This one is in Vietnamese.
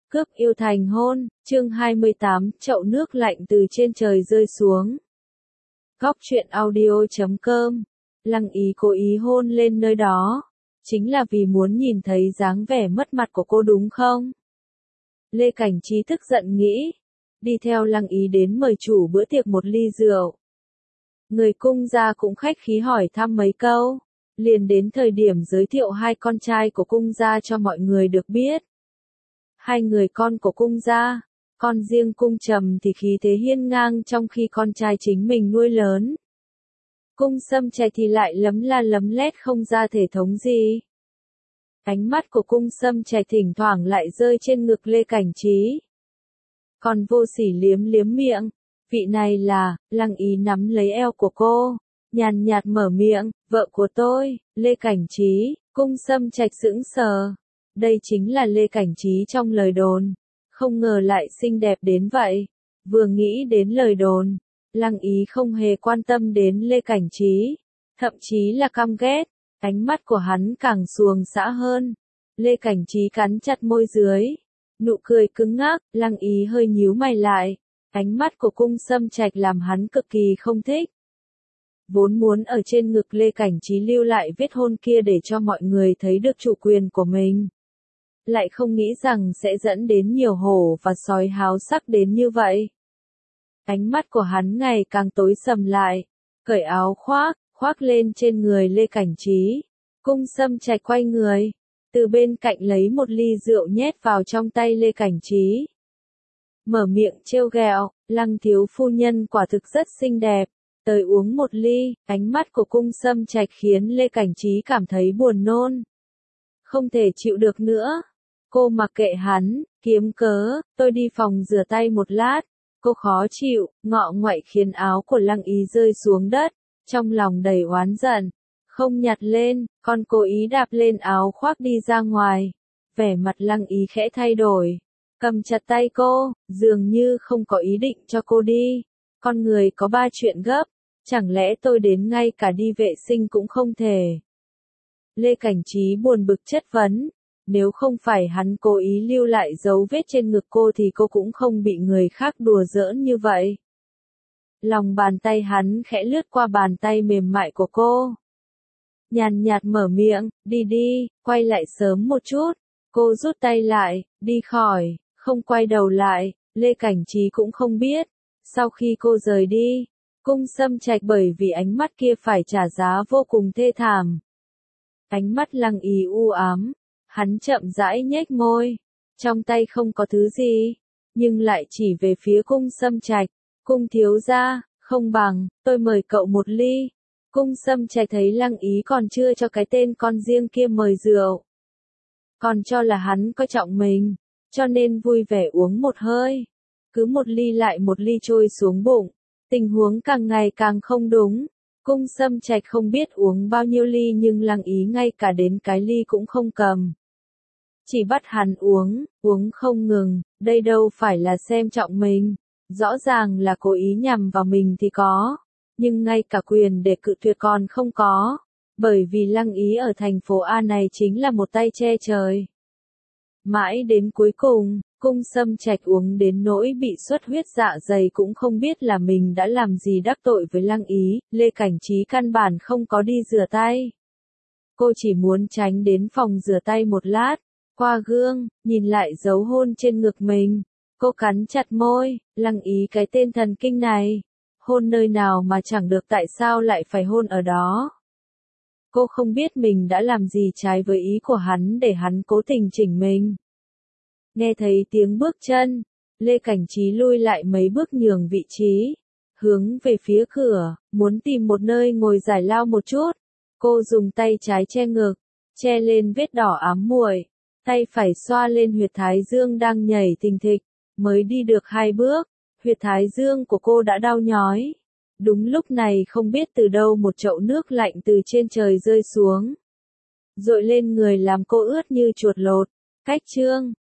Cướp yêu thành hôn, chương 28, chậu nước lạnh từ trên trời rơi xuống. Góc truyện audio.com. Lăng Ý cố ý hôn lên nơi đó, chính là vì muốn nhìn thấy dáng vẻ mất mặt của cô đúng không? Lê Cảnh Trí tức giận nghĩ, đi theo Lăng Ý đến mời chủ bữa tiệc một ly rượu. Người cung gia cũng khách khí hỏi thăm mấy câu, liền đến thời điểm giới thiệu hai con trai của cung gia cho mọi người được biết. Hai người con của cung gia, con riêng cung Trầm thì khí thế hiên ngang trong khi con trai chính mình nuôi lớn. Cung Sâm Trạch thì lại lấm la lấm lét không ra thể thống gì. Ánh mắt của cung Sâm Trạch thỉnh thoảng lại rơi trên ngực Lê Cảnh Trí. Còn Vô Sỉ liếm liếm miệng, vị này là, Lăng Ý nắm lấy eo của cô, nhàn nhạt mở miệng, vợ của tôi, Lê Cảnh Trí. Cung Sâm Trạch sững sờ. Đây chính là Lê Cảnh Trí trong lời đồn, không ngờ lại xinh đẹp đến vậy. Vừa nghĩ đến lời đồn, Lăng Ý không hề quan tâm đến Lê Cảnh Trí, thậm chí là căm ghét, ánh mắt của hắn càng xuồng xã hơn. Lê Cảnh Trí cắn chặt môi dưới, nụ cười cứng ngắc, Lăng Ý hơi nhíu mày lại, ánh mắt của cung Sâm Trạch làm hắn cực kỳ không thích. Vốn muốn ở trên ngực Lê Cảnh Trí lưu lại vết hôn kia để cho mọi người thấy được chủ quyền của mình. Lại không nghĩ rằng sẽ dẫn đến nhiều hổ và sói háo sắc đến như vậy. Ánh mắt của hắn ngày càng tối sầm lại, cởi áo khoác lên trên người Lê Cảnh Trí. Cung Sâm Trạch quay người, từ bên cạnh lấy một ly rượu nhét vào trong tay Lê Cảnh Trí. Mở miệng trêu ghẹo, Lăng thiếu phu nhân quả thực rất xinh đẹp, tới uống một ly. Ánh mắt của cung Sâm Trạch khiến Lê Cảnh Trí cảm thấy buồn nôn. Không thể chịu được nữa. Cô mặc kệ hắn, kiếm cớ, tôi đi phòng rửa tay một lát. Cô khó chịu, ngọ nguậy khiến áo của Lăng Ý rơi xuống đất, trong lòng đầy oán giận. Không nhặt lên, còn cố ý đạp lên áo khoác đi ra ngoài. Vẻ mặt Lăng Ý khẽ thay đổi, cầm chặt tay cô, dường như không có ý định cho cô đi. Con người có ba chuyện gấp, chẳng lẽ tôi đến ngay cả đi vệ sinh cũng không thể? Lê Cảnh Trí buồn bực chất vấn. Nếu không phải hắn cố ý lưu lại dấu vết trên ngực cô thì cô cũng không bị người khác đùa giỡn như vậy. Lòng bàn tay hắn khẽ lướt qua bàn tay mềm mại của cô. Nhàn nhạt mở miệng, đi đi, quay lại sớm một chút. Cô rút tay lại, đi khỏi, không quay đầu lại. Lê Cảnh Trí cũng không biết. Sau khi cô rời đi, cung Sâm Trạch bởi vì ánh mắt kia phải trả giá vô cùng thê thảm. Ánh mắt Lăng Ý u ám. Hắn chậm rãi nhếch môi, trong tay không có thứ gì, nhưng lại chỉ về phía cung Sâm Trạch. Cung thiếu gia, không bằng, tôi mời cậu một ly. Cung Sâm Trạch thấy Lăng Ý còn chưa cho cái tên con riêng kia mời rượu, còn cho là hắn coi trọng mình, cho nên vui vẻ uống một hơi. Cứ một ly lại một ly trôi xuống bụng, tình huống càng ngày càng không đúng. Cung Sâm Trạch không biết uống bao nhiêu ly nhưng Lăng Ý ngay cả đến cái ly cũng không cầm. Chỉ bắt hắn uống không ngừng, đây đâu phải là xem trọng mình, rõ ràng là cố ý nhằm vào mình thì có, nhưng ngay cả quyền để cự tuyệt còn không có, bởi vì Lăng Ý ở thành phố A này chính là một tay che trời. Mãi đến cuối cùng, cung Sâm Trạch uống đến nỗi bị xuất huyết dạ dày cũng không biết là mình đã làm gì đắc tội với Lăng Ý. Lê Cảnh Trí căn bản không có đi rửa tay. Cô chỉ muốn tránh đến phòng rửa tay một lát. Qua gương, nhìn lại dấu hôn trên ngực mình, cô cắn chặt môi. Lăng Ý cái tên thần kinh này, hôn nơi nào mà chẳng được, tại sao lại phải hôn ở đó? Cô không biết mình đã làm gì trái với ý của hắn để hắn cố tình chỉnh mình. Nghe thấy tiếng bước chân, Lê Cảnh Trí lui lại mấy bước nhường vị trí, hướng về phía cửa, muốn tìm một nơi ngồi giải lao một chút. Cô dùng tay trái che ngực, che lên vết đỏ ám muội. Tay phải xoa lên huyệt thái dương đang nhảy thình thịch, mới đi được 2 bước, huyệt thái dương của cô đã đau nhói. Đúng lúc này không biết từ đâu một chậu nước lạnh từ trên trời rơi xuống, dội lên người làm cô ướt như chuột lột. Cách chương